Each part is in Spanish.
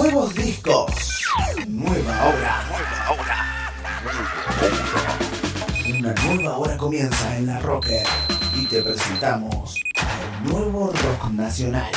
Nuevos discos, nueva hora. Una nueva hora comienza en La Rocker y te presentamos al nuevo rock nacional.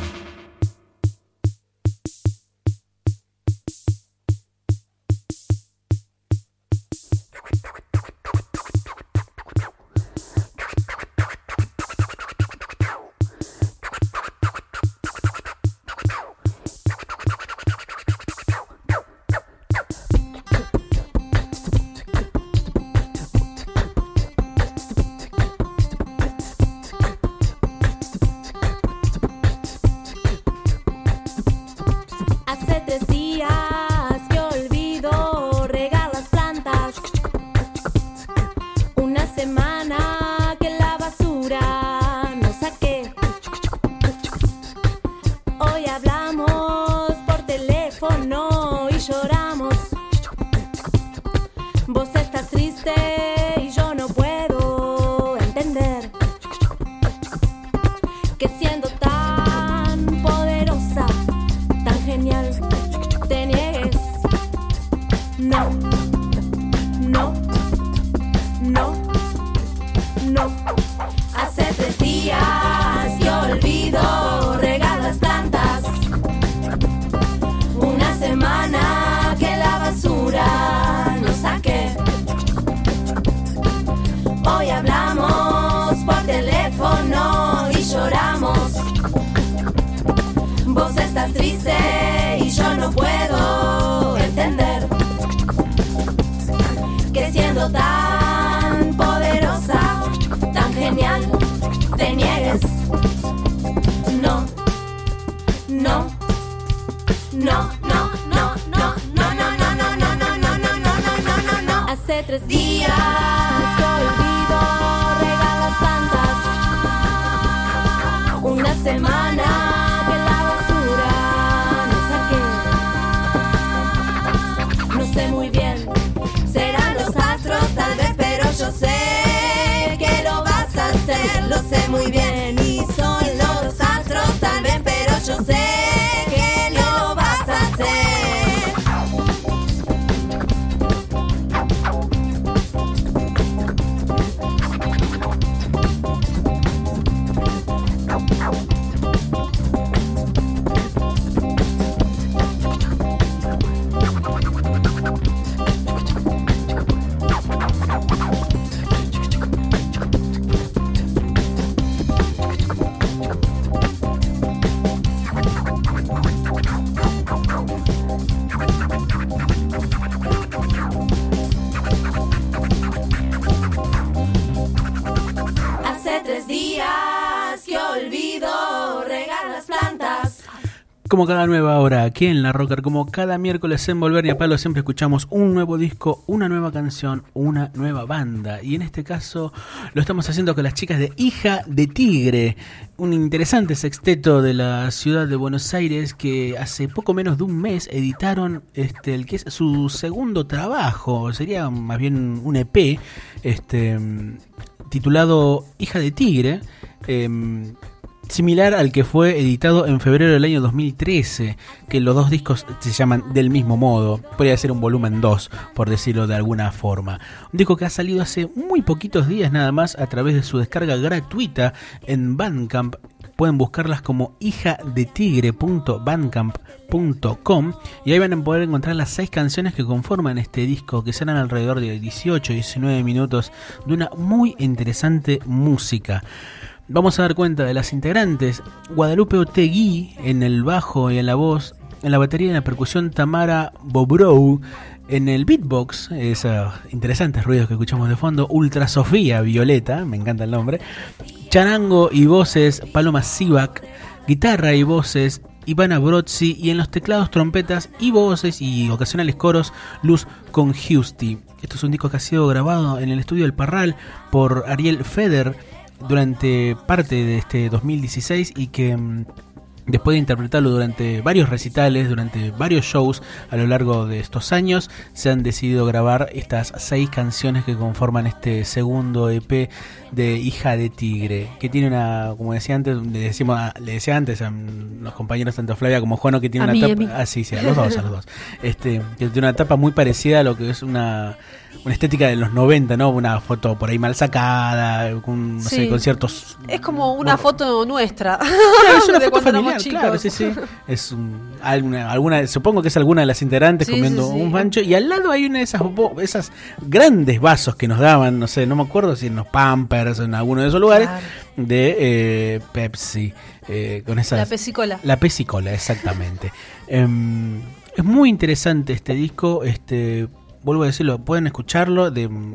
Como cada nueva hora aquí en La Rocker, como cada miércoles en Volver y a Palo, siempre escuchamos un nuevo disco, una nueva canción, una nueva banda. Y en este caso lo estamos haciendo con las chicas de Hija de Tigre, un interesante sexteto de la ciudad de Buenos Aires que hace poco menos de un mes editaron el que es su segundo trabajo, sería más bien un EP, titulado Hija de Tigre, similar al que fue editado en febrero del año 2013, que los dos discos se llaman del mismo modo. Podría ser un volumen 2, por decirlo de alguna forma. Un disco que ha salido hace muy poquitos días nada más a través de su descarga gratuita en Bandcamp. Pueden buscarlas como hijadetigre.bandcamp.com y ahí van a poder encontrar las 6 canciones que conforman este disco, que serán alrededor de 18-19 minutos de una muy interesante música. Vamos a dar cuenta de las integrantes: Guadalupe Otegui en el bajo y en la voz, en la batería y en la percusión Tamara Bobrou, en el beatbox, esos interesantes ruidos que escuchamos de fondo, Ultra Sofía Violeta, me encanta el nombre, charango y voces Paloma Sivak, guitarra y voces Ivana Brozzi, y en los teclados, trompetas y voces y ocasionales coros Luz Congiusti. Esto es un disco que ha sido grabado en el estudio El Parral por Ariel Feder durante parte de este 2016 y que Después de interpretarlo durante varios recitales, durante varios shows a lo largo de estos años, se han decidido grabar estas 6 canciones que conforman este segundo EP de Hija de Tigre, que tiene una, como decía antes, le decía antes a los compañeros tanto Flavia como Juano, que tiene una tapa, sí, a los dos, que tiene una tapa muy parecida a lo que es una estética de los 90, ¿no? Una foto por ahí mal sacada, con, no sé, con ciertos... Es como una foto nuestra. Claro, es una foto familiar, chicos. claro, sí. Es alguna, supongo que es alguna de las integrantes comiendo un pancho, y al lado hay una de esas grandes vasos que nos daban, no sé, no me acuerdo si en los Pampers o en alguno de esos lugares, de Pepsi, con esas... La Pepsi-Cola. La Pepsi-Cola, exactamente. Es muy interesante este disco, vuelvo a decirlo, pueden escucharlo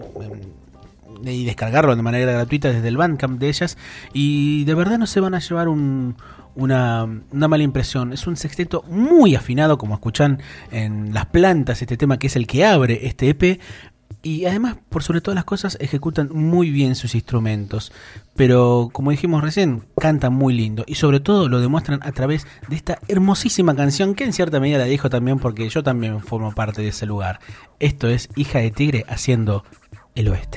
y descargarlo de manera gratuita desde el Bandcamp de ellas, y de verdad no se van a llevar una mala impresión. Es un sexteto muy afinado, como escuchan en Las Plantas, este tema que es el que abre este EP, y además, por sobre todas las cosas, ejecutan muy bien sus instrumentos, pero como dijimos recién, cantan muy lindo, y sobre todo lo demuestran a través de esta hermosísima canción, que en cierta medida la dijo también porque yo también formo parte de ese lugar. Esto es Hija de Tigre haciendo El Oeste.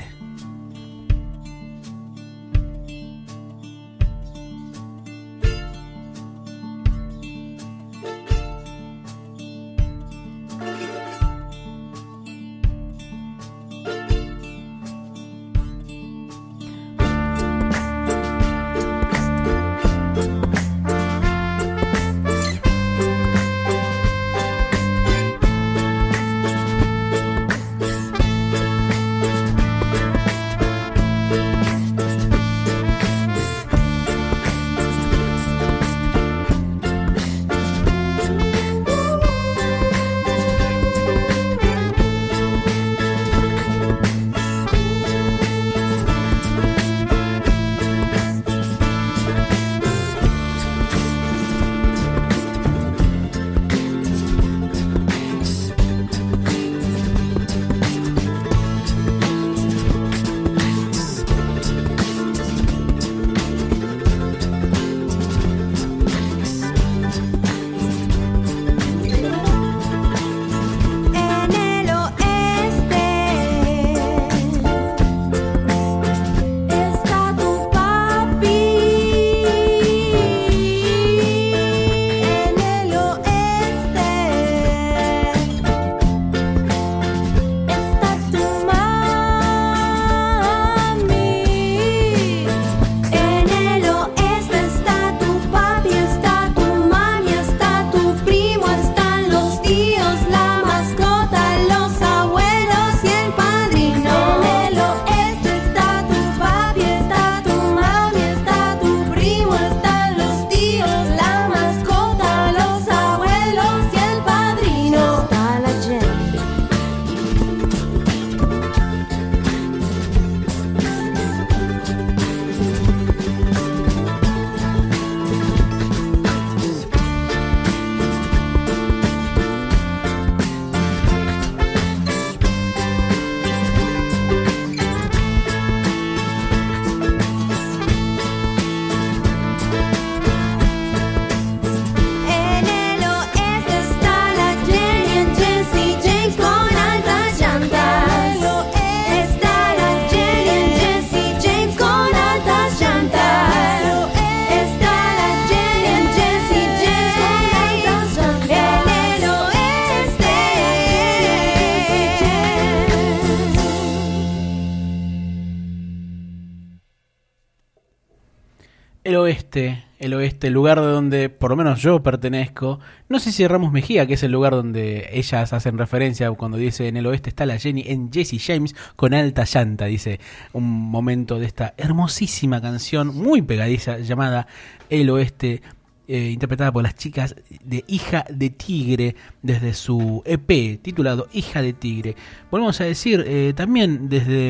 El oeste, el lugar de donde por lo menos yo pertenezco. No sé si Ramos Mejía, que es el lugar donde ellas hacen referencia cuando dice en el oeste está la Jenny, en Jesse James con alta llanta, dice un momento de esta hermosísima canción muy pegadiza llamada El Oeste, interpretada por las chicas de Hija de Tigre desde su EP titulado Hija de Tigre. Volvemos a decir, también desde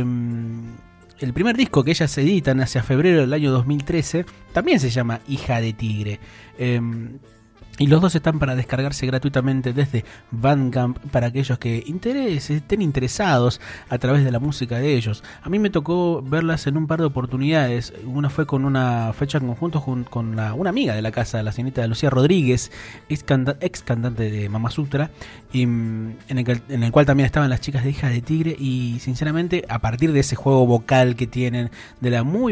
el primer disco que ellas editan hacia febrero del año 2013, también se llama Hija de Tigre. Y los dos están para descargarse gratuitamente desde Bandcamp para aquellos que estén interesados a través de la música de ellos. A mí me tocó verlas en un par de oportunidades. Una fue con una fecha en conjunto con una amiga de la casa, la señorita Lucía Rodríguez, ex cantante de Mama Sutra, y en el cual también estaban las chicas de Hija de Tigre. Y sinceramente, a partir de ese juego vocal que tienen, de la muy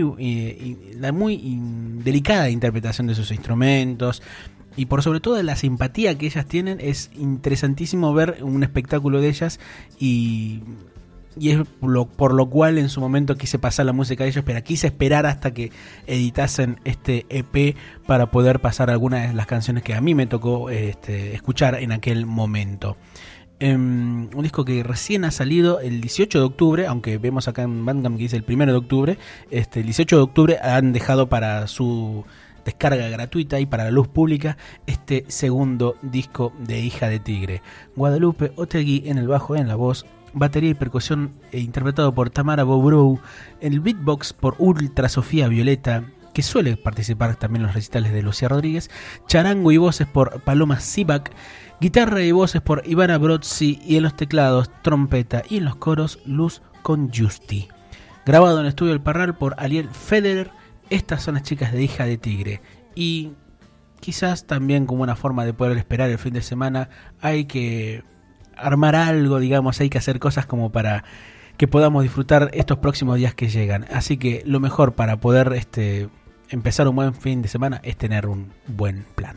delicada interpretación de sus instrumentos, y por sobre todo de la simpatía que ellas tienen, es interesantísimo ver un espectáculo de ellas, y es por lo cual en su momento quise pasar la música de ellos, pero quise esperar hasta que editasen este EP para poder pasar algunas de las canciones que a mí me tocó escuchar en aquel momento. Un disco que recién ha salido el 18 de octubre, aunque vemos acá en Bandcamp que dice el 1 de octubre, el 18 de octubre han dejado para su descarga gratuita y para la luz pública este segundo disco de Hija de Tigre. Guadalupe Otegui en el bajo, en la voz, batería y percusión interpretado por Tamara Bobrou, el beatbox por Ultra Sofía Violeta, que suele participar también en los recitales de Lucía Rodríguez, charango y voces por Paloma Sivak, guitarra y voces por Ivana Brozzi, y en los teclados, trompeta, y en los coros, Luz Congiusti. Grabado en Estudio El Parral por Ariel Federer. Estas son las chicas de Hija de Tigre, y quizás también como una forma de poder esperar el fin de semana hay que armar algo, digamos, hay que hacer cosas como para que podamos disfrutar estos próximos días que llegan. Así que lo mejor para poder empezar un buen fin de semana es tener un buen plan.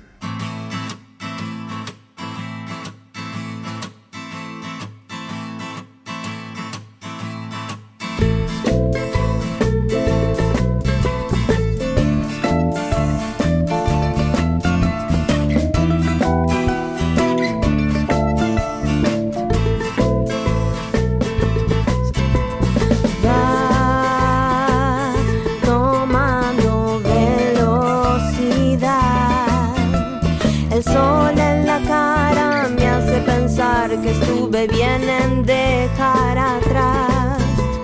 Que estuve bien en dejar atrás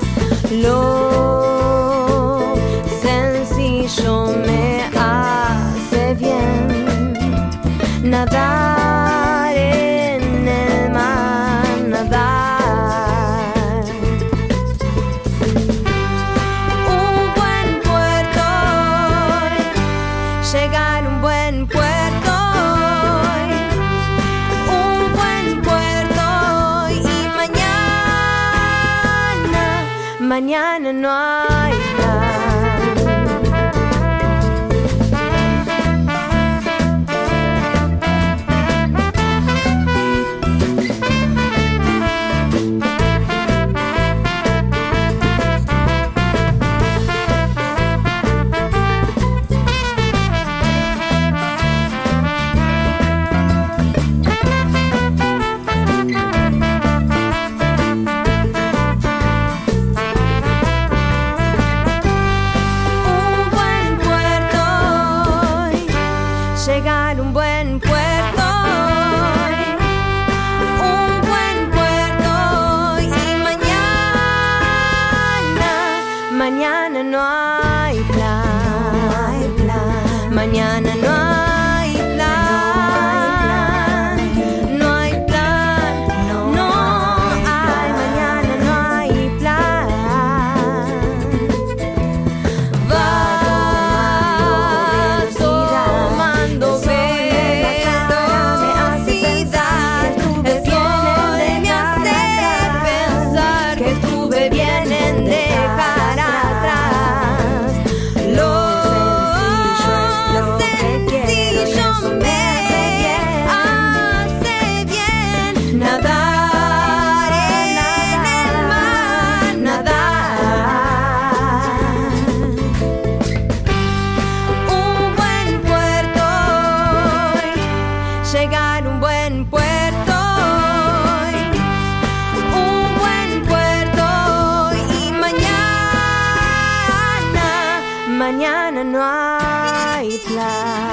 lo sencillo, me hace bien nadar en el mar, nadar. Un buen puerto, llegar a un buen puerto. Mañana no hay plan. Llegar a un buen puerto, y mañana no hay plan, mañana no hay plan, no hay plan, no hay, mañana no hay plan. Llegar a un buen puerto, y mañana no hay plan.